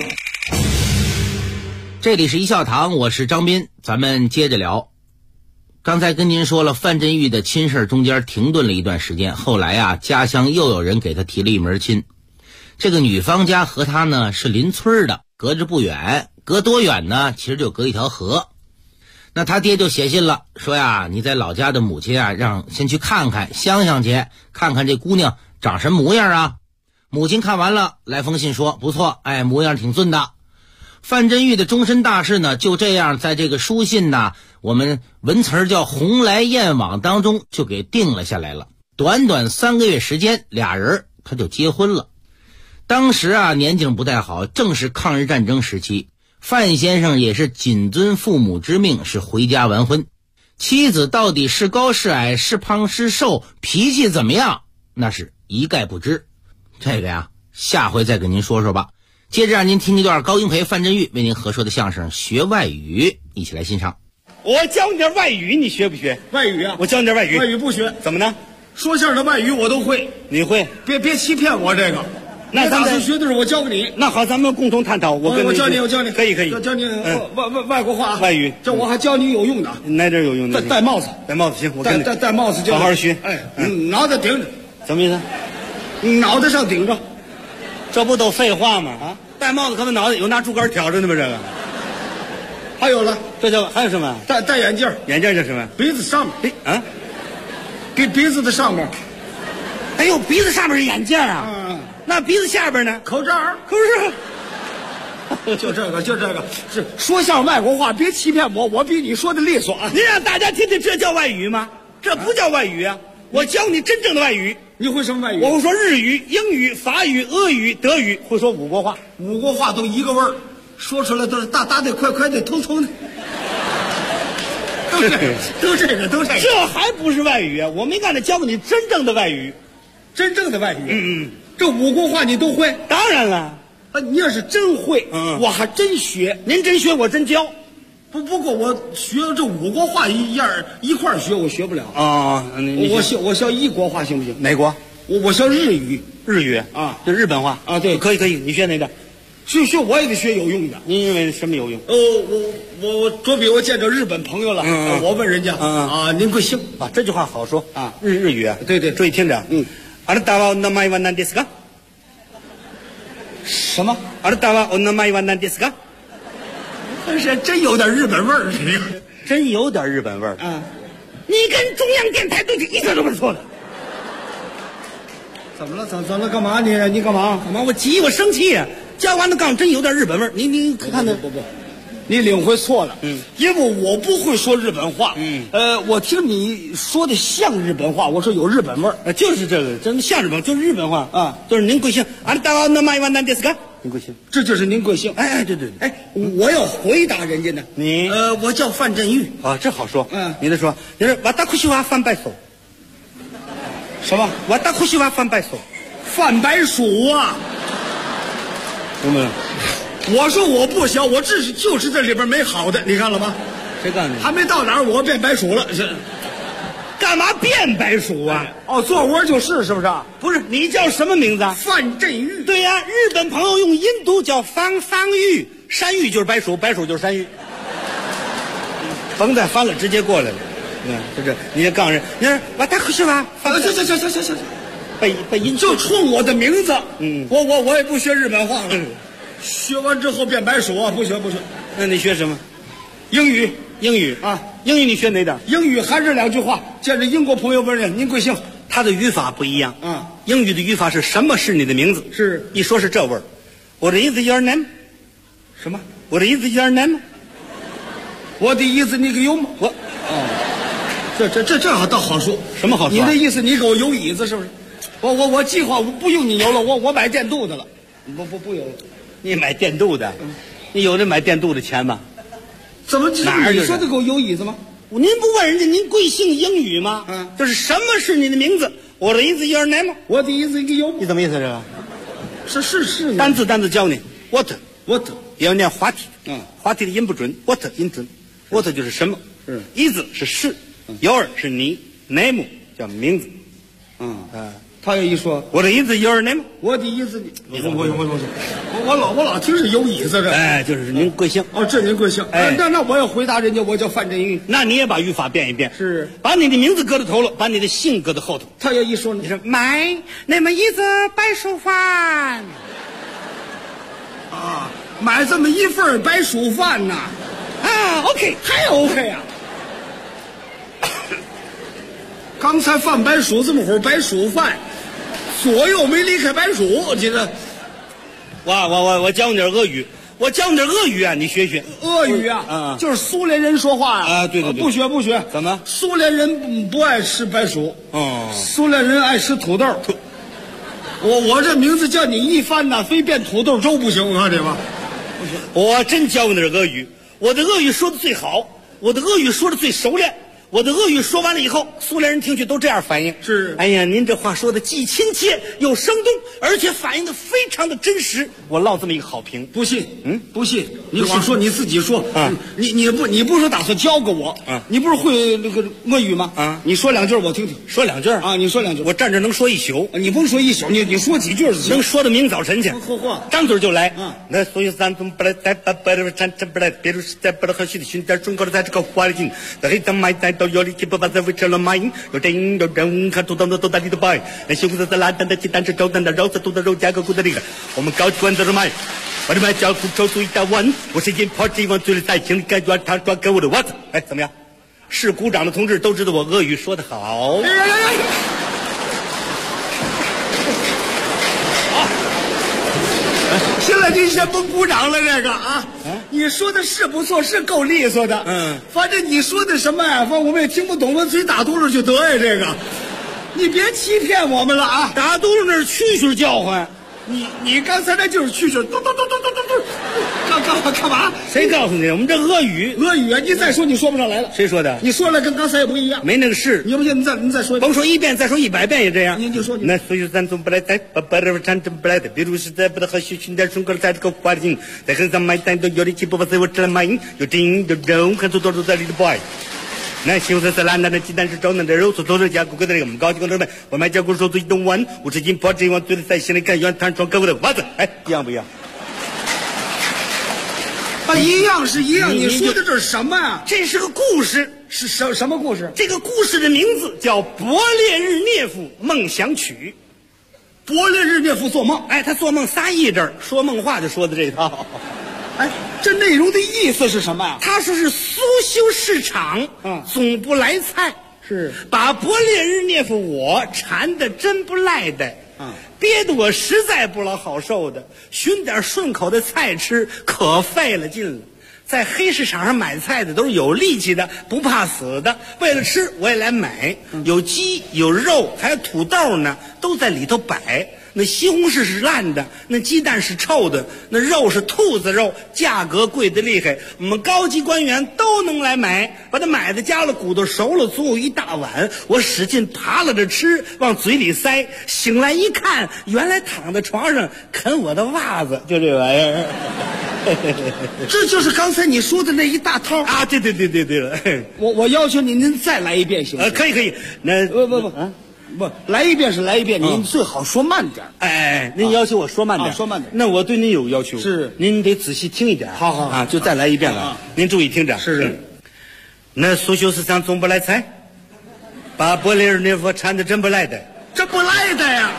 这里是一笑堂，我是张斌，咱们接着聊。刚才跟您说了，范振钰的亲事中间停顿了一段时间，后来家乡又有人给他提了一门亲。这个女方家和他呢是邻村的，隔着不远，隔多远呢？其实就隔一条河。那他爹就写信了，说呀，你在老家的母亲让先去看看，乡去看看这姑娘长什么模样母亲看完了，来封信说不错，哎，模样挺俊的。范振钰的终身大事呢，就这样在这个书信呢，我们文词叫鸿来雁往当中就给定了下来了。短短3个月时间，俩人他就结婚了。当时啊，年景不太好，正是抗日战争时期。范先生也是谨遵父母之命，是回家完婚。妻子到底是高是矮，是胖是瘦，脾气怎么样，那是一概不知。这个呀，下回再跟您说说吧。接着让您听一段高英培、范振钰为您合说的相声《学外语》，一起来欣赏。 我教你点外语，你学不学？ 外语啊， 我教你点外语。 外语不学， 怎么呢？ 说相声的外语我都会。 你会？ 别欺骗我这个。 那咱们学的是我教给你。 那好，咱们共同探讨。我教你， 可以。 教你外国话， 外语。 这我还教你有用的。 哪点有用的？ 戴帽子。 戴帽子行，我跟你戴帽子教。 好好学。 哎，脑袋顶着。 什么意思？ 脑袋上顶着。 这不都废话吗？啊，戴帽子可能脑袋有拿竹竿挑着呢吧？这个。 还有了， 这叫还有什么？ 戴眼镜。 眼镜叫什么？ 鼻子上面。 啊， 鼻子的上面。 哎呦，鼻子上面是眼镜啊。那鼻子下边呢？ 口罩。 可是， 就这个，是说相声外国话，别欺骗我，我比你说的利索啊！ 您让大家听听，这叫外语吗？这不叫外语啊！我教你真正的外语。 你会什么外语？ 我会说日语、英语、法语、俄语、德语，会说5国话。 5国话都一个味儿，说出来都是大的、快的、通的。都这个。 这还不是外语啊！我没干的，教给你真正的外语。 真正的外语。这5国话你都会？ 当然了。 你要是真会，我还真学。 您真学，我真教。 不过我学这5国话一块学，我学不了啊。 我学1国话行不行？ 哪国？ 我学日语。 日语啊， 就日本话啊。对， 可以。你学哪个？ 学我也得学有用的。 您认为什么有用？ 我左比我见着日本朋友了，我问人家您贵姓啊？这句话好说啊。日语啊。 对， 注意听着。あなたはお名前は何ですか？ 什么？ あなたはお名前は何ですか？ 是真有点日本味儿， 真有点日本味儿啊！ 你跟中央电台对比，一点都不是错的。 怎么了？干嘛你干嘛？ 我急，我生气呀！教完了告诉真有点日本味儿。你看那不，你领会错了。因为我不会说日本话。我听你说的像日本话，我说有日本味儿。 就是这个，真像日本，就是日本话啊，就是您贵姓？あなたはお名前は何ですか？您贵姓？ 这就是您贵姓。 哎，对。 哎，我要回答人家呢。 你我叫范振钰啊，这好说。你得说，你说私は范白鼠。 什么？ 私は范白鼠。 范白鼠啊！ 明白了。 我说我不小，我就是这里边没好的，你看了吗？ 谁告诉你？ 还没到哪儿，我变白鼠了。 干嘛变白鼠啊？ 做窝就是不是？ 不是，你叫什么名字啊？ 范振钰。 对呀，日本朋友用音读叫方玉，山芋就是白鼠，白鼠就是山芋。甭再翻了，直接过来了。就这，你就告诉人，你说私は。 行， 背音就冲我的名字。我也不学日本话了。学完之后变白鼠啊，不学。 那你学什么？ 英语啊，英语你学哪点？ 英语还是2句话。见着英国朋友问人您贵姓， 他的语法不一样啊。英语的语法是什么是你的名字？ 是一说是这味儿。What is your name？ 什么 ？What is your name？ 我的意思你给有吗？这倒好说。 什么好说？ 你的意思你给我有椅子是不是？我计划不用你油了，我买电镀的了。不有了。 你买电镀的？你有这买电镀的钱吗？ 怎么哪儿？ 你说的给我有椅子吗？ 您不问人家您贵姓英语吗？就是什么是你的名字？我的意思 your name？ 我的意思给有。 你怎么意思这个？ 是。 单字教你。what 也要念滑体。滑体的音不准 ，what 音准。what 就是什么？is 是，your 是你 ，name 叫名字。 他有一说， 我的意思 your name， 我的意思你我老听是有椅子这。 哎，就是您贵姓？ 这您贵姓？那我要回答人家，我叫范振钰。 那你也把语法变一变， 是把你的名字搁在头了，把你的姓搁在后头。 他要一说， 你说买那么一子白薯饭啊，买这么一份白薯饭呐 ，OK， 还 OK 啊。刚才饭白薯这么会儿白薯饭， 左右没离开白薯，这个。我教你点俄语，我教你点俄语啊，你学学。 俄语啊，就是苏联人说话啊。对， 不学。 怎么？ 苏联人不爱吃白薯，苏联人爱吃土豆。我这名字叫你一翻呐，非变土豆粥不行，我看这吧。 我真教你点俄语，我的俄语说的最好，我的俄语说的最熟练。我的俄语说完了以后，苏联人听去都这样反应： 是， 哎呀，您这话说的既亲切又生动，而且反映的非常的真实。我落这么一个好评。 不信？不信？你光说你自己说啊？你不是打算教给我？你不是会那个俄语吗？你说两句我听听。 说两句啊？你说两句， 我站这能说一宿。 你不说一宿，你说几句能说到明早晨去。 嚯， 张嘴就来。那所以咱从不来再不站不来，别说实在不来和许的寻点中国的在这个环境，在黑咱买在。都有力气不把在维持了买，有真有人看土豆都在里头摆，那西红柿蓝蛋的鸡蛋是周蛋的肉，土豆肉加个骨的那个，我们高级馆子的买，我的买叫骨抽出一大碗，我是一 party 往嘴里塞，心里感觉他抓给我的袜子，哎，怎么样？是鼓掌的同志都知道我俄语说得好。 现在您先甭鼓掌了，这个你说的是不错，是够利索的。反正你说的什么呀，反正我们也听不懂，我嘴打嘟噜就得呀。这个，你别欺骗我们了啊！ 打嘟噜那是蛐蛐叫唤， 你刚才那就是蛐蛐，嘟嘟嘟嘟嘟嘟嘟，干嘛？ 谁告诉你？我们这俄语啊！你再说你说不上来了。 谁说的？ 你说了跟刚才也不一样， 没那个事。 你不信？你再说一遍， 甭说一遍，再说100遍也这样。 你就说那所以咱从不来再把真不来的，比如是在不得和许群点中国在这个环境，在很上买单都有力气不把在我这买，有真有肉，很多都在里头摆。那西红柿是蓝的，那鸡蛋是周嫩的，肉是土豆加骨的那个，我们高级工人们，我买加骨手最动碗，50斤包这往嘴里塞，心里感觉弹窗给我的袜子，哎，一样不一样？ 一样是一样。你说的这是什么呀？ 这是个故事， 是什么故事？ 这个故事的名字叫《勃列日涅夫梦想曲》。 勃列日涅夫做梦， 哎，他做梦仨义字，说梦话就说的这一套。 哎，这内容的意思是什么呀？ 他说是苏修市场，总不来菜， 是把勃列日涅夫我馋的真不赖的，憋得我实在不老好受的，寻点顺口的菜吃可费了劲了。在黑市场上买菜的都是有力气的，不怕死的，为了吃我也来买，有鸡有肉还有土豆呢，都在里头摆。那西红柿是烂的，那鸡蛋是臭的，那肉是兔子肉，价格贵得厉害，我们高级官员都能来买，把它买的加了骨头熟了，足有一大碗，我使劲扒拉着吃，往嘴里塞，醒来一看，原来躺在床上啃我的袜子，就这玩意儿。 这就是刚才你说的那一大套啊！对了， 我要求您再来一遍行吗？ 可以，那不，来一遍是来一遍，您最好说慢点。 哎，您要求我说慢点， 说慢点。 那我对您有要求， 是您得仔细听一点。 好啊，就再来一遍了。您注意听着。 是。 那苏修市场总不来菜，把勃列日涅夫馋的真不赖的， 这不赖的呀。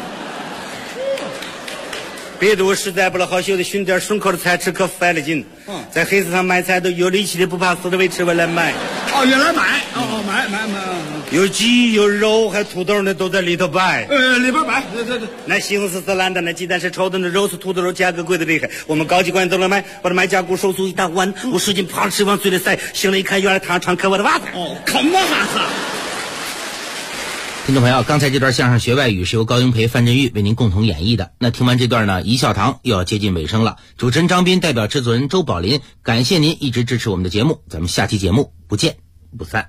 别的我实在不了好修的，寻点顺口的菜吃可费了劲。在黑市上买菜都有力气的，不怕死的，为吃我来买。 原来买，买。 有鸡有肉还土豆呢，都在里头摆。 里边摆。对。 那西红柿是烂的，那鸡蛋是臭的，那肉是土豆肉，价格贵的厉害。我们高级官员都来买，把它买加骨手足一大碗，我使劲扒吃往嘴里塞，醒了一看，原来他常啃我的袜子。 啃我袜子。 听众朋友，刚才这段相声学外语是由高英培、范振钰为您共同演绎的。那听完这段呢，一笑堂又要接近尾声了。主持人张斌代表制作人周宝林，感谢您一直支持我们的节目，咱们下期节目不见不散。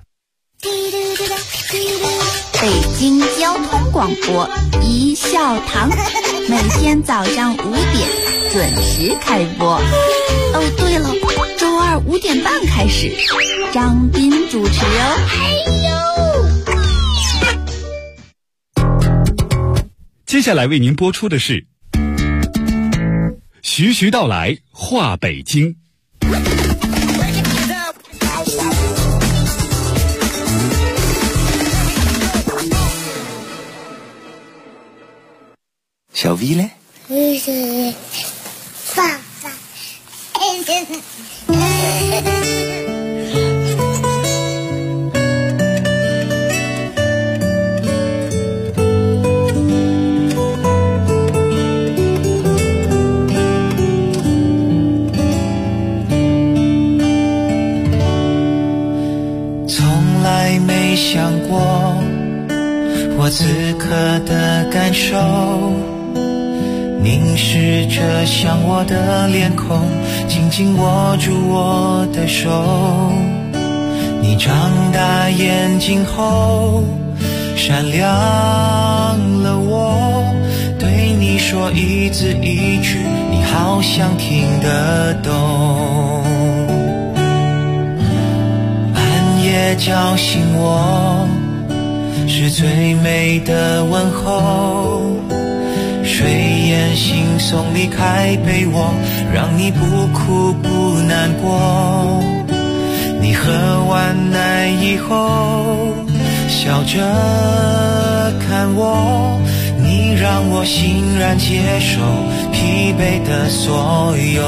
北京交通广播一笑堂，每天早上5点准时开播。对了，周2 5点半开始，张斌主持哦。 接下来为您播出的是徐徐道来话北京。 小 V 嘞？ 爸爸。 得像我的脸孔，紧紧握住我的手。你长大眼睛后闪亮了我，对你说一字一句，你好像听得懂。半夜叫醒我，是最美的问候。睡眼惺忪离开被窝，让你不哭不难过。你喝完奶以后笑着看我，你让我欣然接受疲惫的所有。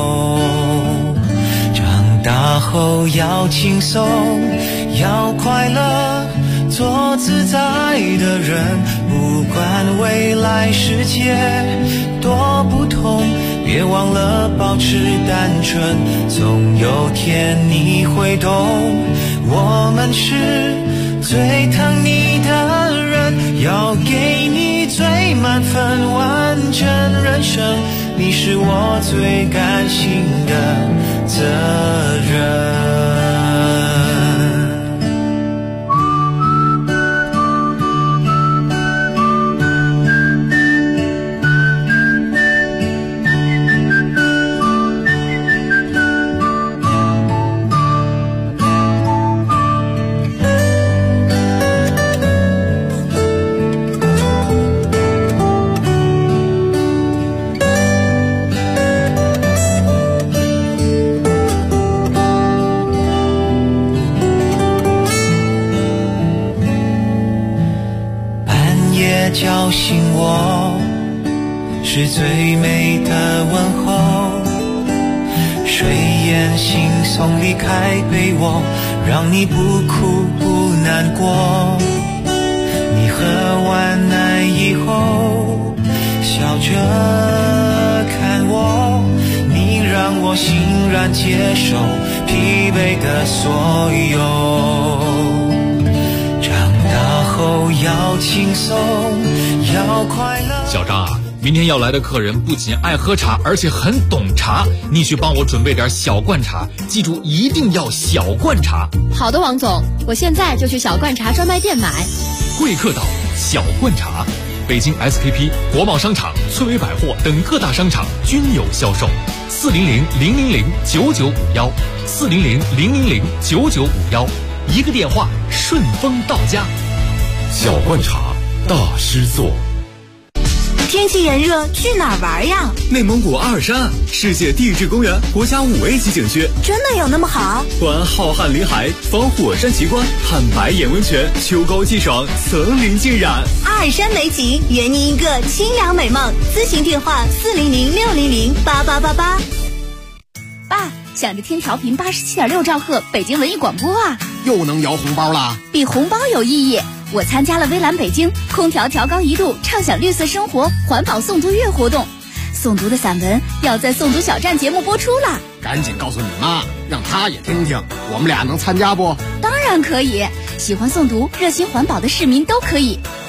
长大后要轻松，要快乐，做自在的人，不管未来世界多不同，别忘了保持单纯，总有天你会懂，我们是最疼你的人，要给你最满分完整人生，你是我最甘心的责任。叫醒我，是最美的问候。睡眼惺忪离开被窝，让你不哭不难过。你喝完奶以后笑着看我，你让我欣然接受疲惫的所有。后要轻松，要快乐。 小张啊，明天要来的客人不仅爱喝茶，而且很懂茶，你去帮我准备点小罐茶，记住一定要小罐茶。 好的，王总，我现在就去小罐茶专卖店买。 贵客岛小罐茶，北京 SKP、国贸商场、翠微百货等各大商场均有销售。400-000-9951，400-000-9951，一个电话顺丰到家。 小罐茶大师座。 天气炎热，去哪儿玩呀？ 内蒙古阿尔山，世界地质公园国家5A级景区， 真的有那么好？ 环浩瀚林海，访火山奇观，探白眼温泉，秋高气爽，层林尽染。 阿尔山美景，圆你一个清凉美梦。咨询电话400-600-8888。 爸，想着听调频87.6兆赫北京文艺广播啊， 又能摇红包啦？ 比红包有意义。我参加了微蓝北京空调调高1度畅享绿色生活环保诵读月活动，诵读的散文要在诵读小站节目播出了。 赶紧告诉你妈，让她也听听，我们俩能参加不？ 当然可以，喜欢诵读热心环保的市民都可以。